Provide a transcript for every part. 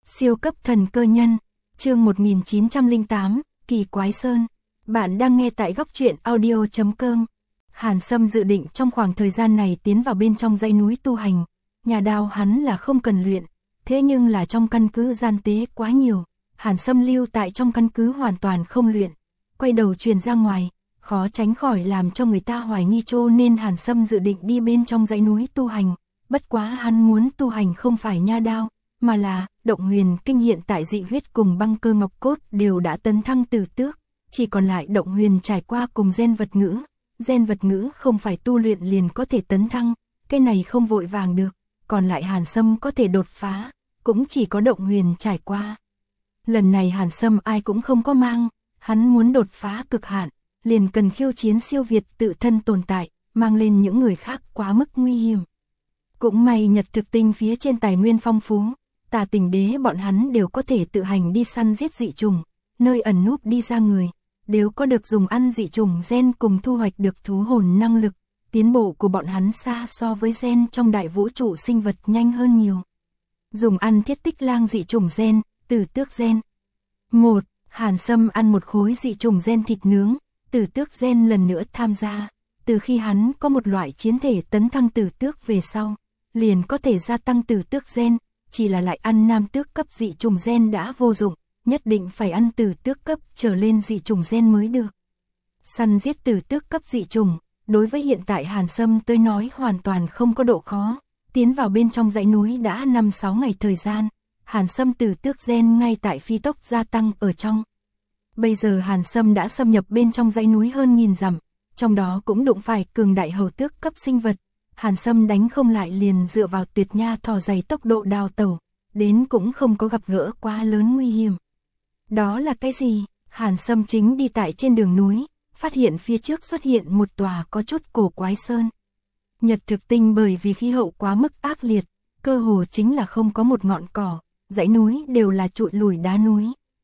Siêu cấp thần cơ nhân, chương 1908, Kỳ Quái Sơn. Bạn đang nghe tại góc truyện audio.com. Hàn Sâm dự định trong khoảng thời gian này tiến vào bên trong dãy núi tu hành. Nhà đao hắn là không cần luyện, thế nhưng là trong căn cứ gian tế quá nhiều. Hàn Sâm lưu tại trong căn cứ hoàn toàn không luyện, quay đầu truyền ra ngoài, khó tránh khỏi làm cho người ta hoài nghi, cho nên Hàn Sâm dự định đi bên trong dãy núi tu hành. Bất quá hắn muốn tu hành không phải nha đao, mà là Động Huyền Kinh. Hiện tại dị huyết cùng Băng Cơ Ngọc Cốt đều đã tấn thăng từ tước, chỉ còn lại Động Huyền trải qua cùng gen vật ngữ. Gen vật ngữ không phải tu luyện liền có thể tấn thăng, cái này không vội vàng được, còn lại Hàn Sâm có thể đột phá, cũng chỉ có Động Huyền trải qua. Lần này Hàn Sâm ai cũng không có mang, hắn muốn đột phá cực hạn, liền cần khiêu chiến siêu việt tự thân tồn tại, mang lên những người khác quá mức nguy hiểm. Cũng may Nhật Thực Tinh phía trên tài nguyên phong phú, Tà Tình Đế bọn hắn đều có thể tự hành đi săn giết dị trùng, nơi ẩn núp đi ra người, đều có được dùng ăn dị trùng gen cùng thu hoạch được thú hồn năng lực, tiến bộ của bọn hắn xa so với gen trong đại vũ trụ sinh vật nhanh hơn nhiều. Dùng ăn Thiết Tích Lang dị trùng gen, Tử Tước gen. 1. Hàn Sâm ăn một khối dị trùng gen thịt nướng, Tử Tước gen lần nữa tham gia. Từ khi hắn có một loại chiến thể tấn thăng Tử Tước về sau, liền có thể gia tăng Tử Tước gen, chỉ là lại ăn nam tước cấp dị trùng gen đã vô dụng, nhất định phải ăn Tử Tước cấp trở lên dị trùng gen mới được. Săn giết Tử Tước cấp dị trùng, đối với hiện tại Hàn Sâm tới nói hoàn toàn không có độ khó. Tiến vào bên trong dãy núi đã 5-6 ngày thời gian, Hàn Sâm Tử Tước gen ngay tại phi tốc gia tăng ở trong. Bây giờ Hàn Sâm đã xâm nhập bên trong dãy núi hơn 1000 dặm, trong đó cũng đụng phải cường đại hầu tước cấp sinh vật. Hàn Sâm đánh không lại liền dựa vào tuyệt nha thò dày tốc độ đào tẩu, đến cũng không có gặp gỡ quá lớn nguy hiểm. Đó là cái gì? Hàn Sâm chính đi tại trên đường núi, phát hiện phía trước xuất hiện một tòa có chút cổ quái sơn. Nhật Thực Tinh bởi vì khí hậu quá mức ác liệt, cơ hồ chính là không có một ngọn cỏ, dãy núi đều là trụi lùi đá núi.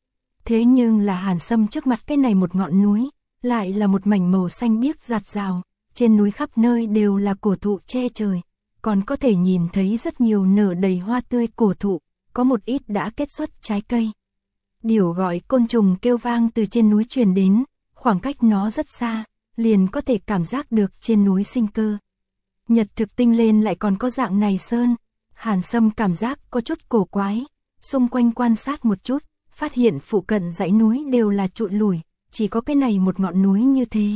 Thế nhưng là Hàn Sâm trước mặt cái này một ngọn núi, lại là một mảnh màu xanh biếc rạt rào, trên núi khắp nơi đều là cổ thụ che trời, còn có thể nhìn thấy rất nhiều nở đầy hoa tươi cổ thụ, có một ít đã kết xuất trái cây. Điểu gọi côn trùng kêu vang từ trên núi truyền đến, khoảng cách nó rất xa, liền có thể cảm giác được trên núi sinh cơ. Nhật Thực Tinh lên lại còn có dạng này sơn, Hàn Sâm cảm giác có chút cổ quái, xung quanh quan sát một chút, phát hiện phụ cận dãy núi đều là trụi lùi, chỉ có cái này một ngọn núi như thế.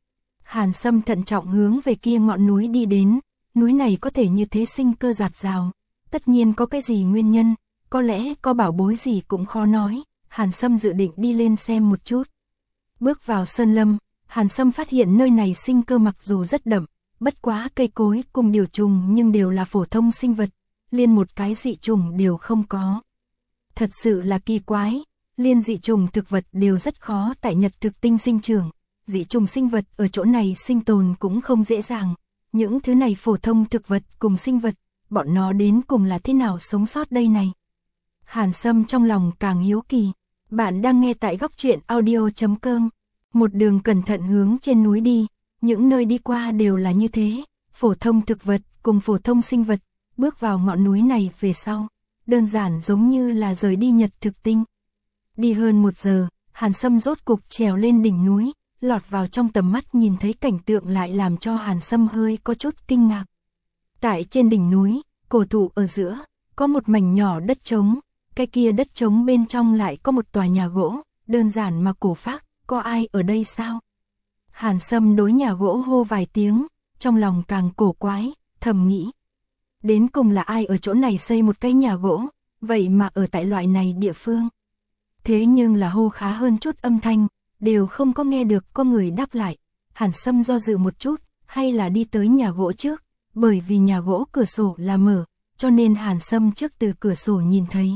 Hàn Sâm thận trọng hướng về kia ngọn núi đi đến, núi này có thể như thế sinh cơ rạt rào, tất nhiên có cái gì nguyên nhân, có lẽ có bảo bối gì cũng khó nói. Hàn Sâm dự định đi lên xem một chút. Bước vào sơn lâm, Hàn Sâm phát hiện nơi này sinh cơ mặc dù rất đậm, bất quá cây cối cùng điều trùng nhưng đều là phổ thông sinh vật, liên một cái dị trùng đều không có. Thật sự là kỳ quái, liên dị trùng thực vật đều rất khó tại Nhật Thực Tinh sinh trưởng, dị trùng sinh vật ở chỗ này sinh tồn cũng không dễ dàng. Những thứ này phổ thông thực vật cùng sinh vật, bọn nó đến cùng là thế nào sống sót đây này? Hàn Sâm trong lòng càng hiếu kỳ. Bạn đang nghe tại góc truyện audio.com. Một đường cẩn thận hướng trên núi đi, những nơi đi qua đều là như thế, phổ thông thực vật cùng phổ thông sinh vật, bước vào ngọn núi này về sau, đơn giản giống như là rời đi Nhật Thực Tinh. Đi hơn 1 giờ, Hàn Sâm rốt cục trèo lên đỉnh núi, lọt vào trong tầm mắt nhìn thấy cảnh tượng lại làm cho Hàn Sâm hơi có chút kinh ngạc. Tại trên đỉnh núi, cổ thụ ở giữa, có một mảnh nhỏ đất trống. Cái kia đất trống bên trong lại có một tòa nhà gỗ, đơn giản mà cổ phác, có ai ở đây sao? Hàn Sâm đối nhà gỗ hô vài tiếng, trong lòng càng cổ quái, thầm nghĩ. Đến cùng là ai ở chỗ này xây một cái nhà gỗ, vậy mà ở tại loại này địa phương? Thế nhưng là hô khá hơn chút âm thanh, đều không có nghe được có người đáp lại. Hàn Sâm do dự một chút, hay là đi tới nhà gỗ trước, bởi vì nhà gỗ cửa sổ là mở, cho nên Hàn Sâm trước từ cửa sổ nhìn thấy.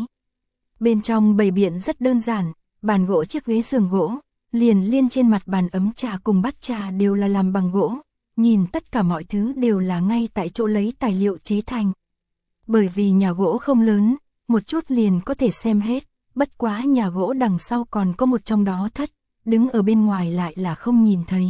Bên trong bày biện rất đơn giản, bàn gỗ chiếc ghế giường gỗ, liền liên trên mặt bàn ấm trà cùng bát trà đều là làm bằng gỗ, nhìn tất cả mọi thứ đều là ngay tại chỗ lấy tài liệu chế thành. Bởi vì nhà gỗ không lớn, một chút liền có thể xem hết, bất quá nhà gỗ đằng sau còn có một trong đó thất, đứng ở bên ngoài lại là không nhìn thấy.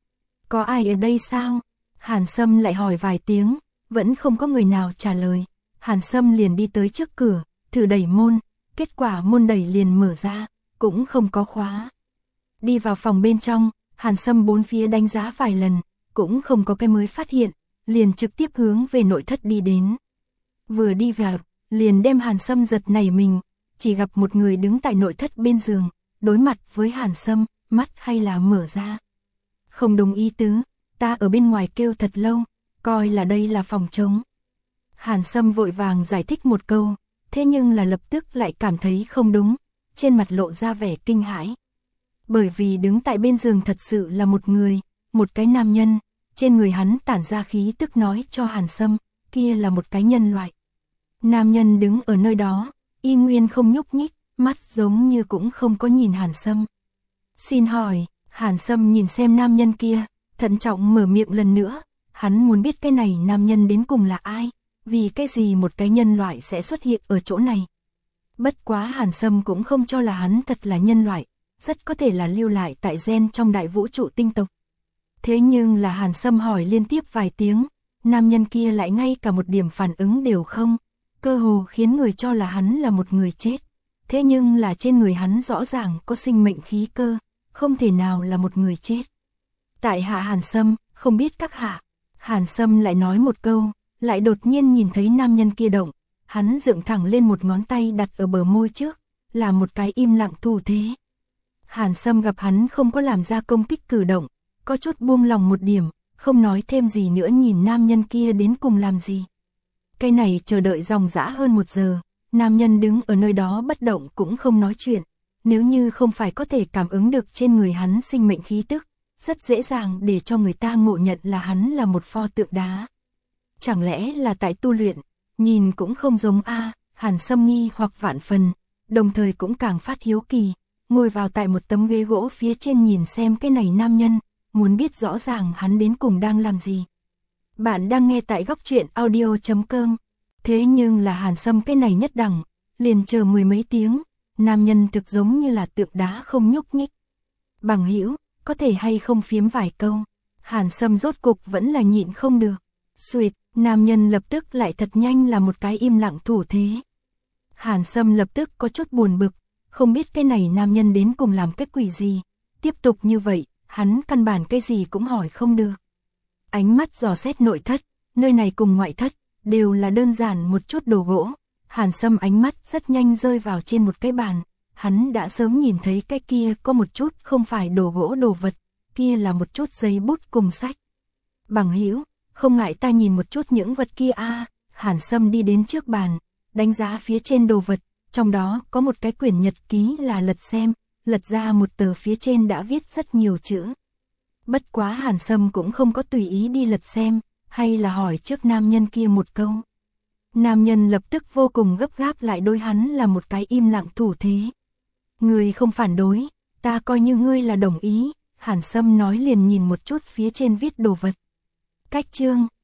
Có ai ở đây sao? Hàn Sâm lại hỏi vài tiếng, vẫn không có người nào trả lời. Hàn Sâm liền đi tới trước cửa, thử đẩy môn. kết quả môn đẩy liền mở ra, cũng không có khóa. Đi vào phòng bên trong, Hàn Sâm bốn phía đánh giá vài lần, cũng không có cái mới phát hiện, liền trực tiếp hướng về nội thất đi đến. Vừa đi vào, liền đem Hàn Sâm giật nảy mình, chỉ gặp một người đứng tại nội thất bên giường, đối mặt với Hàn Sâm, mắt hay là mở ra. Không đồng ý tứ, ta ở bên ngoài kêu thật lâu, coi là đây là phòng trống. Hàn Sâm vội vàng giải thích một câu, thế nhưng là lập tức lại cảm thấy không đúng, trên mặt lộ ra vẻ kinh hãi. Bởi vì đứng tại bên giường thật sự là một người, một cái nam nhân, trên người hắn tản ra khí tức nói cho Hàn Sâm, kia là một cái nhân loại. Nam nhân đứng ở nơi đó, y nguyên không nhúc nhích, mắt giống như cũng không có nhìn Hàn Sâm. Xin hỏi, Hàn Sâm nhìn xem nam nhân kia, thận trọng mở miệng lần nữa, hắn muốn biết cái này nam nhân đến cùng là ai, vì cái gì một cái nhân loại sẽ xuất hiện ở chỗ này. Bất quá Hàn Sâm cũng không cho là hắn thật là nhân loại, rất có thể là lưu lại tại gen trong đại vũ trụ tinh tộc. Thế nhưng là Hàn Sâm hỏi liên tiếp vài tiếng, nam nhân kia lại ngay cả một điểm phản ứng đều không, cơ hồ khiến người cho là hắn là một người chết. Thế nhưng là trên người hắn rõ ràng có sinh mệnh khí cơ, không thể nào là một người chết. Tại hạ Hàn Sâm, không biết các hạ. Hàn Sâm lại nói một câu, lại đột nhiên nhìn thấy nam nhân kia động, hắn dựng thẳng lên một ngón tay đặt ở bờ môi trước, là một cái im lặng thủ thế. Hàn Sâm gặp hắn không có làm ra công kích cử động, có chút buông lòng một điểm, không nói thêm gì nữa nhìn nam nhân kia đến cùng làm gì. Cái này chờ đợi dòng dã hơn 1 giờ, nam nhân đứng ở nơi đó bất động cũng không nói chuyện, nếu như không phải có thể cảm ứng được trên người hắn sinh mệnh khí tức, rất dễ dàng để cho người ta ngộ nhận là hắn là một pho tượng đá. Chẳng lẽ là tại tu luyện, nhìn cũng không giống a. Hàn Sâm nghi hoặc vạn phần, đồng thời cũng càng phát hiếu kỳ, ngồi vào tại một tấm ghế gỗ phía trên nhìn xem cái này nam nhân, muốn biết rõ ràng hắn đến cùng đang làm gì. Bạn đang nghe tại góc truyện audio.com. Thế nhưng là Hàn Sâm cái này nhất đẳng, liền chờ 10 mấy tiếng, nam nhân thực giống như là tượng đá không nhúc nhích. Bằng hữu, có thể hay không phiếm vài câu. Hàn Sâm rốt cục vẫn là nhịn không được. Xuệt, nam nhân lập tức lại thật nhanh là một cái im lặng thủ thế. Hàn Sâm lập tức có chút buồn bực, không biết cái này nam nhân đến cùng làm cái quỷ gì. Tiếp tục như vậy, hắn căn bản cái gì cũng hỏi không được. Ánh mắt dò xét nội thất, nơi này cùng ngoại thất, đều là đơn giản một chút đồ gỗ. Hàn Sâm ánh mắt rất nhanh rơi vào trên một cái bàn, hắn đã sớm nhìn thấy cái kia có một chút không phải đồ gỗ đồ vật, kia là một chút giấy bút cùng sách. Bằng hữu, không ngại ta nhìn một chút những vật kia a. Hàn Sâm đi đến trước bàn, đánh giá phía trên đồ vật, trong đó có một cái quyển nhật ký là lật xem, lật ra một tờ phía trên đã viết rất nhiều chữ. Bất quá Hàn Sâm cũng không có tùy ý đi lật xem, hay là hỏi trước nam nhân kia một câu. Nam nhân lập tức vô cùng gấp gáp lại đối hắn là một cái im lặng thủ thế. Ngươi không phản đối, ta coi như ngươi là đồng ý. Hàn Sâm nói liền nhìn một chút phía trên viết đồ vật. Cách chương